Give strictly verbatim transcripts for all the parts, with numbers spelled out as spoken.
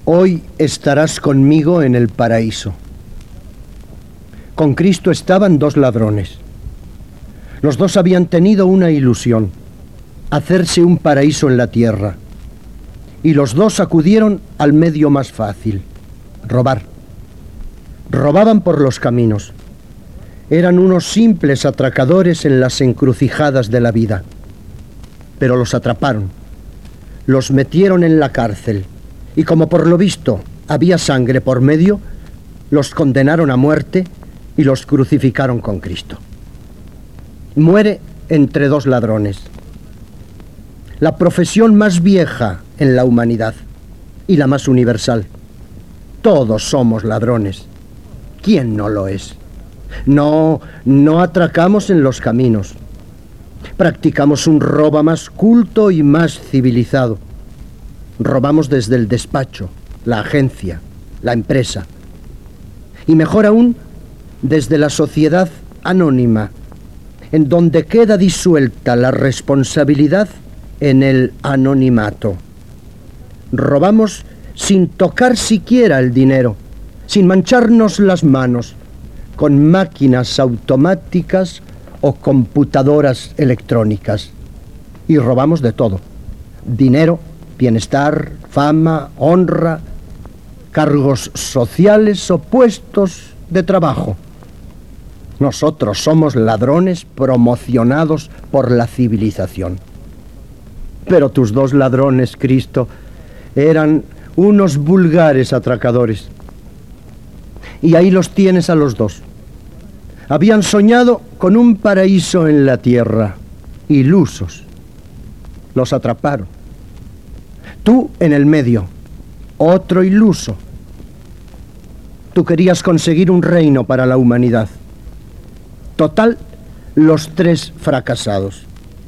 Hoy estarás conmigo en el paraíso. Con Cristo estaban dos ladrones. Los dos habían tenido una ilusión: hacerse un paraíso en la tierra. Y los dos acudieron al medio más fácil: robar. Robaban por los caminos. Eran unos simples atracadores en las encrucijadas de la vida. Pero los atraparon, los metieron en la cárcel, y como por lo visto había sangre por medio, los condenaron a muerte y los crucificaron con Cristo. Muere entre dos ladrones. La profesión más vieja en la humanidad y la más universal. Todos somos ladrones. ¿Quién no lo es? No, no atracamos en los caminos. Practicamos un robo más culto y más civilizado. Robamos desde el despacho, la agencia, la empresa. Y mejor aún, desde la sociedad anónima, en donde queda disuelta la responsabilidad en el anonimato. Robamos sin tocar siquiera el dinero, sin mancharnos las manos, con máquinas automáticas o computadoras electrónicas. Y robamos de todo: dinero, bienestar, fama, honra, cargos sociales o puestos de trabajo. Nosotros somos ladrones promocionados por la civilización. Pero tus dos ladrones, Cristo, eran unos vulgares atracadores. Y ahí los tienes a los dos. Habían soñado con un paraíso en la tierra, ilusos. Los atraparon. Tú en el medio, otro iluso. Tú querías conseguir un reino para la humanidad. Total, los tres fracasados.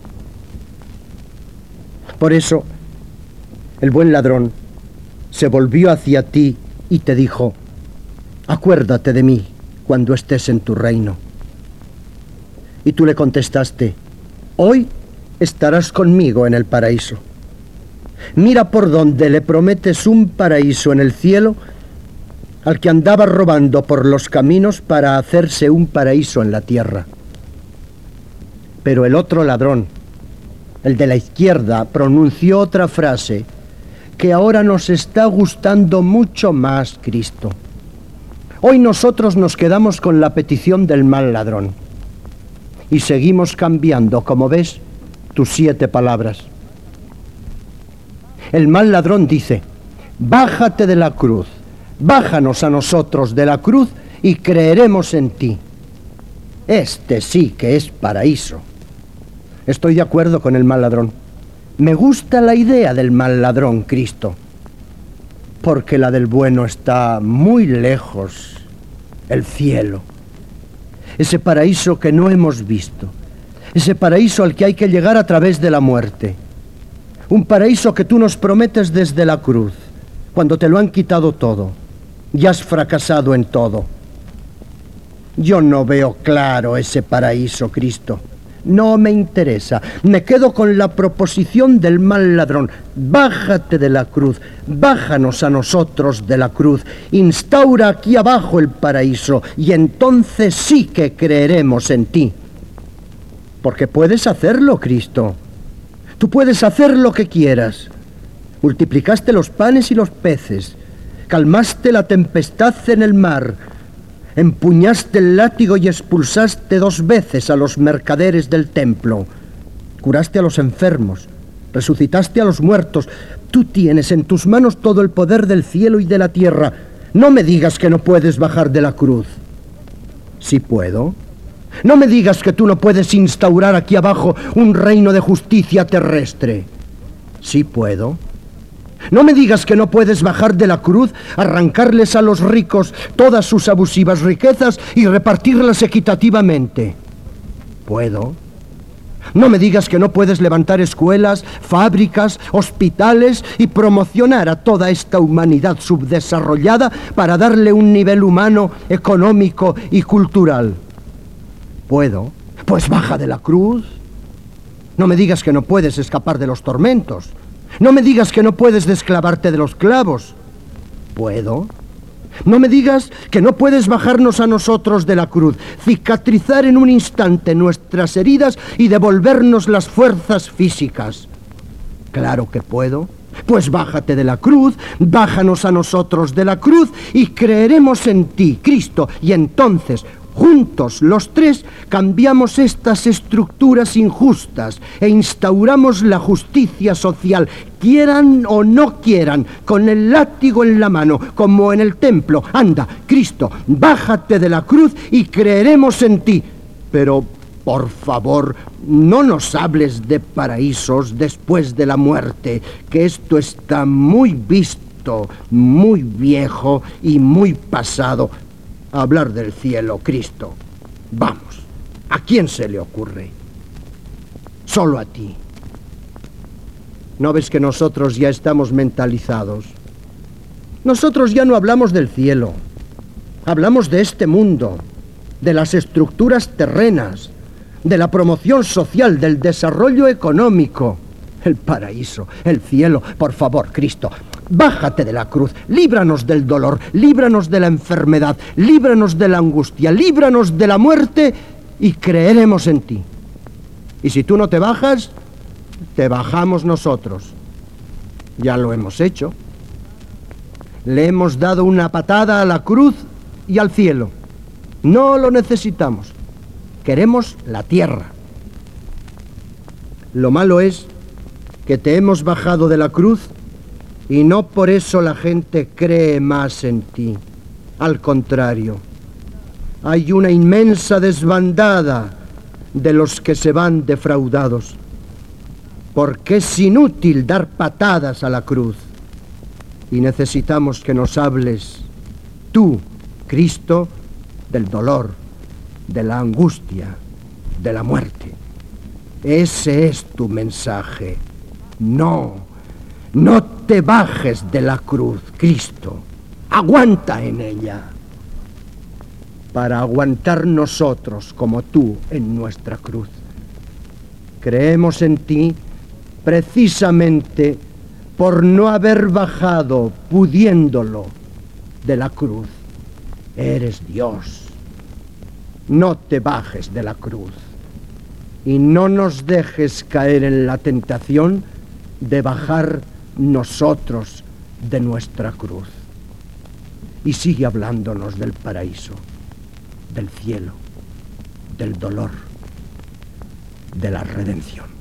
Por eso, el buen ladrón se volvió hacia ti y te dijo: acuérdate de mí cuando estés en tu reino. Y tú le contestaste: hoy estarás conmigo en el paraíso. Mira por dónde le prometes un paraíso en el cielo al que andaba robando por los caminos para hacerse un paraíso en la tierra. Pero el otro ladrón, el de la izquierda, pronunció otra frase que ahora nos está gustando mucho más, Cristo. Hoy nosotros nos quedamos con la petición del mal ladrón y seguimos cambiando, como ves, tus siete palabras. El mal ladrón dice: bájate de la cruz, bájanos a nosotros de la cruz y creeremos en ti. Este sí que es paraíso. Estoy de acuerdo con el mal ladrón. Me gusta la idea del mal ladrón, Cristo, porque la del bueno está muy lejos, el cielo. Ese paraíso que no hemos visto, ese paraíso al que hay que llegar a través de la muerte. Un paraíso que tú nos prometes desde la cruz, cuando te lo han quitado todo y has fracasado en todo. Yo no veo claro ese paraíso, Cristo. No me interesa. Me quedo con la proposición del mal ladrón. Bájate de la cruz, bájanos a nosotros de la cruz, instaura aquí abajo el paraíso y entonces sí que creeremos en ti. Porque puedes hacerlo, Cristo. Tú puedes hacer lo que quieras. Multiplicaste los panes y los peces, calmaste la tempestad en el mar, empuñaste el látigo y expulsaste dos veces a los mercaderes del templo, curaste a los enfermos, resucitaste a los muertos. Tú tienes en tus manos todo el poder del cielo y de la tierra. No me digas que no puedes bajar de la cruz. Sí puedo. No me digas que tú no puedes instaurar aquí abajo un reino de justicia terrestre. Sí puedo. No me digas que no puedes bajar de la cruz, arrancarles a los ricos todas sus abusivas riquezas y repartirlas equitativamente. Puedo. No me digas que no puedes levantar escuelas, fábricas, hospitales y promocionar a toda esta humanidad subdesarrollada para darle un nivel humano, económico y cultural. Puedo. Pues baja de la cruz. No me digas que no puedes escapar de los tormentos. No me digas que no puedes desclavarte de los clavos. puedo. No me digas que no puedes bajarnos a nosotros de la cruz, cicatrizar en un instante nuestras heridas y devolvernos las fuerzas físicas. Claro que puedo. Pues bájate de la cruz, bájanos a nosotros de la cruz y creeremos en ti, Cristo, y entonces, juntos los tres, cambiamos estas estructuras injustas e instauramos la justicia social, quieran o no quieran, con el látigo en la mano, como en el templo. Anda, Cristo, bájate de la cruz y creeremos en ti. Pero, por favor, no nos hables de paraísos después de la muerte, que esto está muy visto, muy viejo y muy pasado. Hablar del cielo, Cristo. Vamos, ¿a quién se le ocurre? Solo a ti. ¿No ves que nosotros ya estamos mentalizados? Nosotros ya no hablamos del cielo. Hablamos de este mundo, de las estructuras terrenas, de la promoción social, del desarrollo económico. El paraíso, el cielo. Por favor, Cristo, bájate de la cruz, líbranos del dolor, líbranos de la enfermedad, líbranos de la angustia, líbranos de la muerte y creeremos en ti. Y si tú no te bajas, te bajamos nosotros. Ya lo hemos hecho. Le hemos dado una patada a la cruz y al cielo. No lo necesitamos. Queremos la tierra. Lo malo es que te hemos bajado de la cruz y no por eso la gente cree más en ti. Al contrario, hay una inmensa desbandada de los que se van defraudados, porque es inútil dar patadas a la cruz y necesitamos que nos hables tú, Cristo, del dolor, de la angustia, de la muerte. Ese es tu mensaje. No, no te bajes de la cruz, Cristo. Aguanta en ella, para aguantar nosotros como tú en nuestra cruz. Creemos en ti precisamente por no haber bajado, pudiéndolo, de la cruz. Eres Dios. No te bajes de la cruz y no nos dejes caer en la tentación de bajar nosotros de nuestra cruz. Y sigue hablándonos del paraíso, del cielo, del dolor, de la redención.